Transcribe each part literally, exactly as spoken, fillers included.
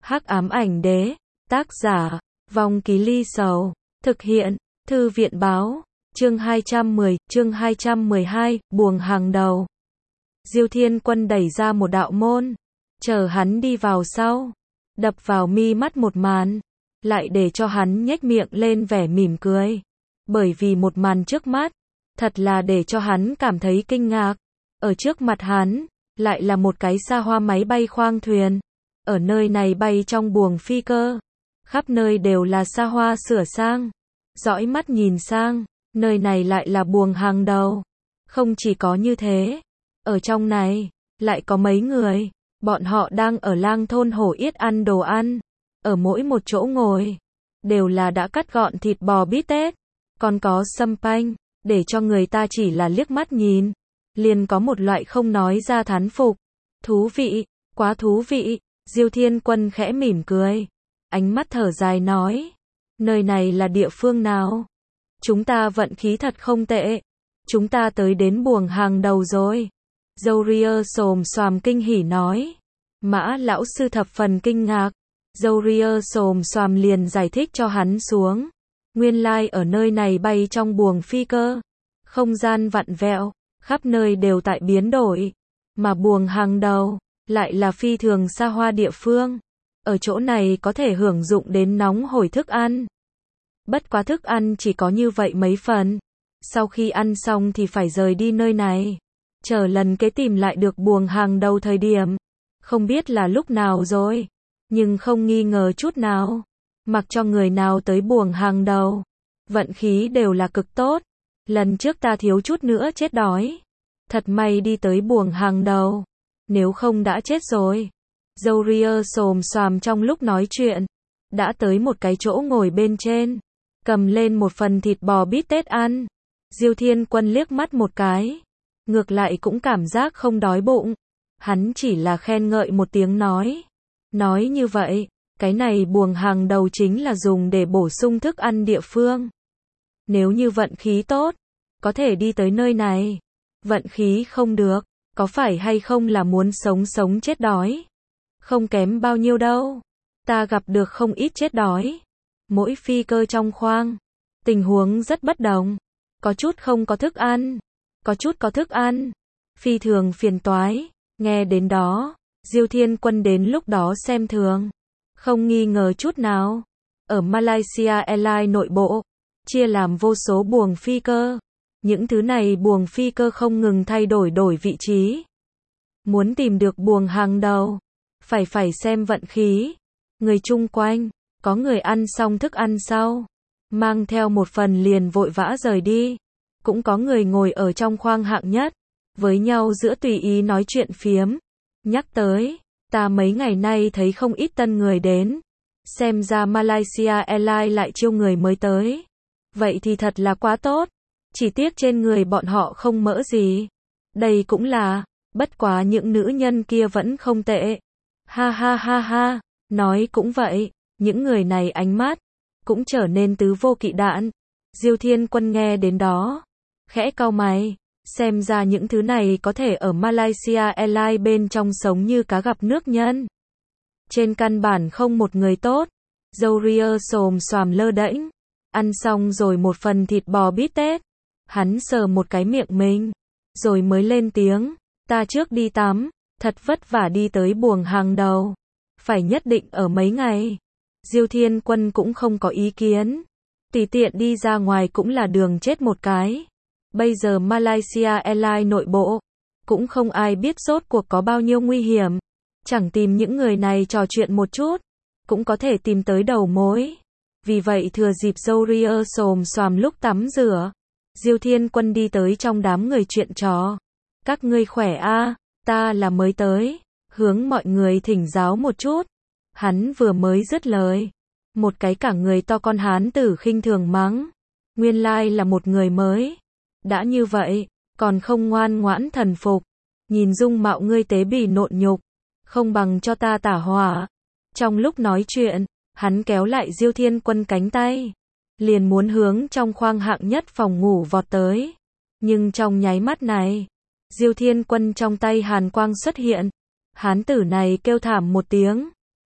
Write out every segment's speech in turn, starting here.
Hắc ám ảnh đế, tác giả, Vong Ký Ly Sầu, thực hiện, Thư viện báo, chương hai trăm mười, chương hai trăm mười hai, buồng hàng đầu. Diêu Thiên Quân đẩy ra một đạo môn, chờ hắn đi vào sau, đập vào mi mắt một màn, lại để cho hắn nhếch miệng lên vẻ mỉm cười, bởi vì một màn trước mắt, thật là để cho hắn cảm thấy kinh ngạc. Ở trước mặt hắn, lại là một cái xa hoa máy bay khoang thuyền, ở nơi này bay trong buồng phi cơ, khắp nơi đều là xa hoa sửa sang, dõi mắt nhìn sang, nơi này lại là buồng hàng đầu. Không chỉ có như thế, ở trong này, lại có mấy người, bọn họ đang ở lang thôn hổ yết ăn đồ ăn, ở mỗi một chỗ ngồi, đều là đã cắt gọn thịt bò bít tết, còn có sâm panh, để cho người ta chỉ là liếc mắt nhìn, liền có một loại không nói ra thán phục. Thú vị, quá thú vị, Diêu Thiên Quân khẽ mỉm cười, ánh mắt thở dài nói, nơi này là địa phương nào? Chúng ta vận khí thật không tệ, chúng ta tới đến buồng hàng đầu rồi. Dâu-ria xồm xoàm kinh hỉ nói, Mã lão sư thập phần kinh ngạc, Dâu-ria xồm xoàm liền giải thích cho hắn xuống, nguyên lai ở nơi này bay trong buồng phi cơ, không gian vặn vẹo, khắp nơi đều tại biến đổi, mà buồng hàng đầu, lại là phi thường xa hoa địa phương, ở chỗ này có thể hưởng dụng đến nóng hổi thức ăn. Bất quá thức ăn chỉ có như vậy mấy phần, sau khi ăn xong thì phải rời đi nơi này, chờ lần kế tìm lại được buồng hàng đầu thời điểm, không biết là lúc nào rồi, nhưng không nghi ngờ chút nào, mặc cho người nào tới buồng hàng đầu, vận khí đều là cực tốt. Lần trước ta thiếu chút nữa chết đói, thật may đi tới buồng hàng đầu, nếu không đã chết rồi. Dâu-ria xồm xoàm trong lúc nói chuyện, đã tới một cái chỗ ngồi bên trên, cầm lên một phần thịt bò bít tết ăn. Diêu Thiên Quân liếc mắt một cái, ngược lại cũng cảm giác không đói bụng, hắn chỉ là khen ngợi một tiếng nói, nói như vậy, cái này buồng hàng đầu chính là dùng để bổ sung thức ăn địa phương. Nếu như vận khí tốt, có thể đi tới nơi này, vận khí không được, có phải hay không là muốn sống sống chết đói? Không kém bao nhiêu đâu, ta gặp được không ít chết đói. Mỗi phi cơ trong khoang, tình huống rất bất đồng, có chút không có thức ăn, có chút có thức ăn, phi thường phiền toái. Nghe đến đó, Diêu Thiên Quân đến lúc đó xem thường, không nghi ngờ chút nào, ở Malaysia Airlines nội bộ, chia làm vô số buồng phi cơ, những thứ này buồng phi cơ không ngừng thay đổi đổi vị trí. Muốn tìm được buồng hàng đầu, phải phải xem vận khí. Người chung quanh, có người ăn xong thức ăn sau, mang theo một phần liền vội vã rời đi, cũng có người ngồi ở trong khoang hạng nhất, với nhau giữa tùy ý nói chuyện phiếm. Nhắc tới, ta mấy ngày nay thấy không ít tân người đến, xem ra Malaysia Airlines lại chiêu người mới tới. Vậy thì thật là quá tốt, chỉ tiếc trên người bọn họ không mỡ gì. Đây cũng là, bất quá những nữ nhân kia vẫn không tệ. Ha ha ha ha, nói cũng vậy, những người này ánh mắt, cũng trở nên tứ vô kỵ đạn. Diêu Thiên Quân nghe đến đó, khẽ cau mày, xem ra những thứ này có thể ở Malaysia Airlines bên trong sống như cá gặp nước nhân. Trên căn bản không một người tốt. Dâu-ria xồm xoàm lơ đễnh, ăn xong rồi một phần thịt bò bít tết, hắn sờ một cái miệng mình, rồi mới lên tiếng, ta trước đi tắm, thật vất vả đi tới buồng hàng đầu, phải nhất định ở mấy ngày. Diêu Thiên Quân cũng không có ý kiến, tùy tiện đi ra ngoài cũng là đường chết một cái. Bây giờ Malaysia Airlines nội bộ, cũng không ai biết rốt cuộc có bao nhiêu nguy hiểm, chẳng tìm những người này trò chuyện một chút, cũng có thể tìm tới đầu mối. Vì vậy thừa dịp Dâu-ria xồm xoàm lúc tắm rửa, Diêu Thiên Quân đi tới trong đám người chuyện trò. Các ngươi khỏe a, ta là mới tới, hướng mọi người thỉnh giáo một chút. Hắn vừa mới dứt lời, một cái cả người to con hán tử khinh thường mắng, nguyên lai là một người mới. Đã như vậy, còn không ngoan ngoãn thần phục, nhìn dung mạo ngươi tế bì nộn nhục, không bằng cho ta tả hỏa. Trong lúc nói chuyện, hắn kéo lại Diêu Thiên Quân cánh tay, liền muốn hướng trong khoang hạng nhất phòng ngủ vọt tới. Nhưng trong nháy mắt này, Diêu Thiên Quân trong tay hàn quang xuất hiện, hán tử này kêu thảm một tiếng,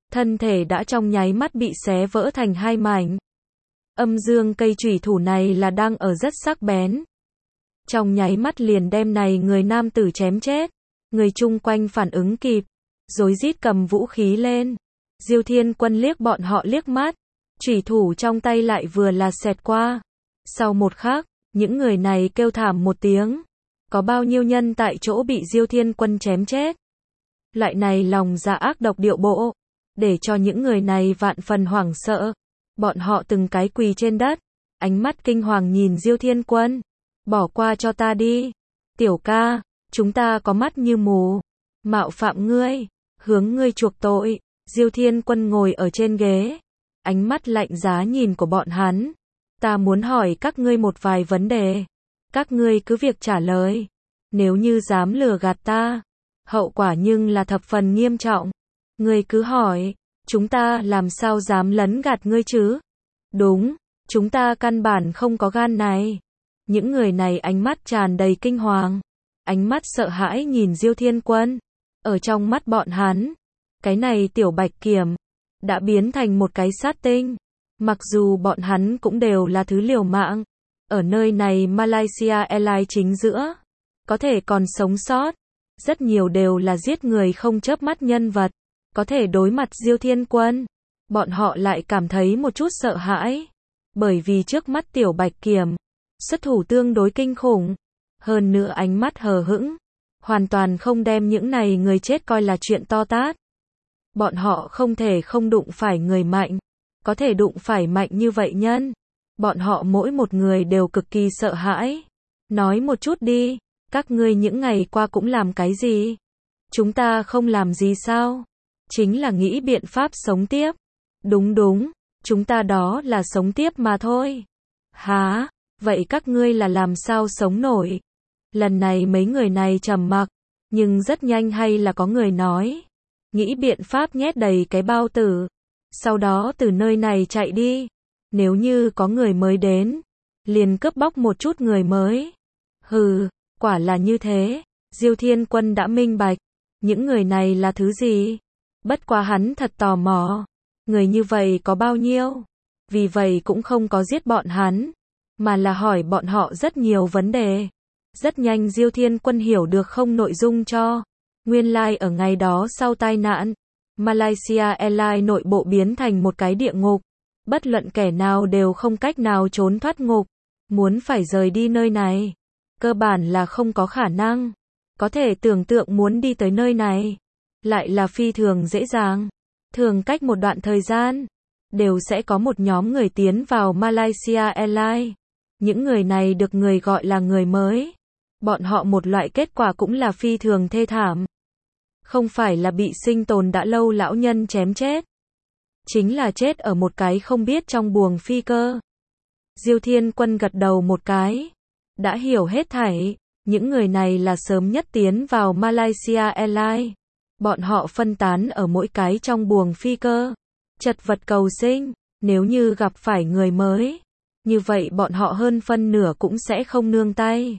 thân thể đã trong nháy mắt bị xé vỡ thành hai mảnh. Âm dương cây chủy thủ này là đang ở rất sắc bén. Trong nháy mắt liền đem này người nam tử chém chết. Người chung quanh phản ứng kịp, rối rít cầm vũ khí lên. Diêu Thiên Quân liếc bọn họ liếc mắt, chủy thủ trong tay lại vừa là xẹt qua. Sau một khắc, những người này kêu thảm một tiếng. Có bao nhiêu nhân tại chỗ bị Diêu Thiên Quân chém chết. Loại này lòng dạ ác độc điệu bộ, để cho những người này vạn phần hoảng sợ. Bọn họ từng cái quỳ trên đất, ánh mắt kinh hoàng nhìn Diêu Thiên Quân. Bỏ qua cho ta đi. Tiểu ca, chúng ta có mắt như mù. Mạo phạm ngươi, hướng ngươi chuộc tội. Diêu Thiên Quân ngồi ở trên ghế, ánh mắt lạnh giá nhìn của bọn hắn. Ta muốn hỏi các ngươi một vài vấn đề. Các ngươi cứ việc trả lời. Nếu như dám lừa gạt ta, hậu quả nhưng là thập phần nghiêm trọng. Ngươi cứ hỏi, chúng ta làm sao dám lấn gạt ngươi chứ? Đúng, chúng ta căn bản không có gan này. Những người này ánh mắt tràn đầy kinh hoàng, ánh mắt sợ hãi nhìn Diêu Thiên Quân. Ở trong mắt bọn hắn, cái này tiểu bạch kiểm đã biến thành một cái sát tinh. Mặc dù bọn hắn cũng đều là thứ liều mạng, ở nơi này Malaysia Airlines chính giữa, có thể còn sống sót, rất nhiều đều là giết người không chớp mắt nhân vật, có thể đối mặt Diêu Thiên Quân, bọn họ lại cảm thấy một chút sợ hãi, bởi vì trước mắt tiểu bạch kiểm, xuất thủ tương đối kinh khủng, hơn nữa ánh mắt hờ hững, hoàn toàn không đem những này người chết coi là chuyện to tát. Bọn họ không thể không đụng phải người mạnh, có thể đụng phải mạnh như vậy nhân. Bọn họ mỗi một người đều cực kỳ sợ hãi. Nói một chút đi, các ngươi những ngày qua cũng làm cái gì? Chúng ta không làm gì sao? Chính là nghĩ biện pháp sống tiếp. Đúng đúng, chúng ta đó là sống tiếp mà thôi. Hả? Vậy các ngươi là làm sao sống nổi? Lần này mấy người này trầm mặc, nhưng rất nhanh hay là có người nói. Nghĩ biện pháp nhét đầy cái bao tử. Sau đó từ nơi này chạy đi. Nếu như có người mới đến, liền cướp bóc một chút người mới. Hừ, quả là như thế. Diêu Thiên Quân đã minh bạch. Những người này là thứ gì? Bất quá hắn thật tò mò. Người như vậy có bao nhiêu? Vì vậy cũng không có giết bọn hắn, mà là hỏi bọn họ rất nhiều vấn đề. Rất nhanh Diêu Thiên Quân hiểu được không nội dung cho. Nguyên lai like ở ngày đó sau tai nạn, Malaysia Airlines nội bộ biến thành một cái địa ngục. Bất luận kẻ nào đều không cách nào trốn thoát ngục. Muốn phải rời đi nơi này, cơ bản là không có khả năng. Có thể tưởng tượng muốn đi tới nơi này, lại là phi thường dễ dàng. Thường cách một đoạn thời gian, đều sẽ có một nhóm người tiến vào Malaysia Airlines. Những người này được người gọi là người mới. Bọn họ một loại kết quả cũng là phi thường thê thảm. Không phải là bị sinh tồn đã lâu lão nhân chém chết, chính là chết ở một cái không biết trong buồng phi cơ. Diêu Thiên Quân gật đầu một cái, đã hiểu hết thảy. Những người này là sớm nhất tiến vào Malaysia Airlines. Bọn họ phân tán ở mỗi cái trong buồng phi cơ, chật vật cầu sinh. Nếu như gặp phải người mới, như vậy bọn họ hơn phân nửa cũng sẽ không nương tay.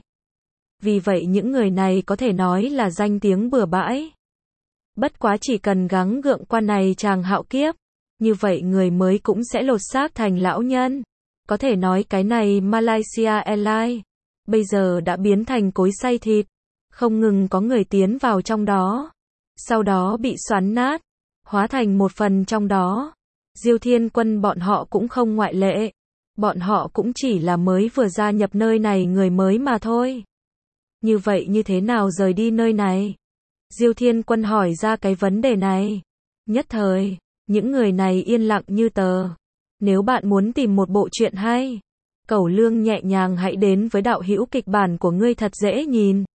Vì vậy những người này có thể nói là danh tiếng bừa bãi. Bất quá chỉ cần gắng gượng qua này chàng hạo kiếp, như vậy người mới cũng sẽ lột xác thành lão nhân. Có thể nói cái này Malaysia Airlines bây giờ đã biến thành cối xay thịt, không ngừng có người tiến vào trong đó, sau đó bị xoắn nát, hóa thành một phần trong đó. Diêu Thiên Quân bọn họ cũng không ngoại lệ, bọn họ cũng chỉ là mới vừa gia nhập nơi này người mới mà thôi. Như vậy như thế nào rời đi nơi này? Diêu Thiên Quân hỏi ra cái vấn đề này. Nhất thời, những người này yên lặng như tờ. Nếu bạn muốn tìm một bộ truyện hay, Cẩu Lương nhẹ nhàng hãy đến với đạo hữu kịch bản của ngươi thật dễ nhìn.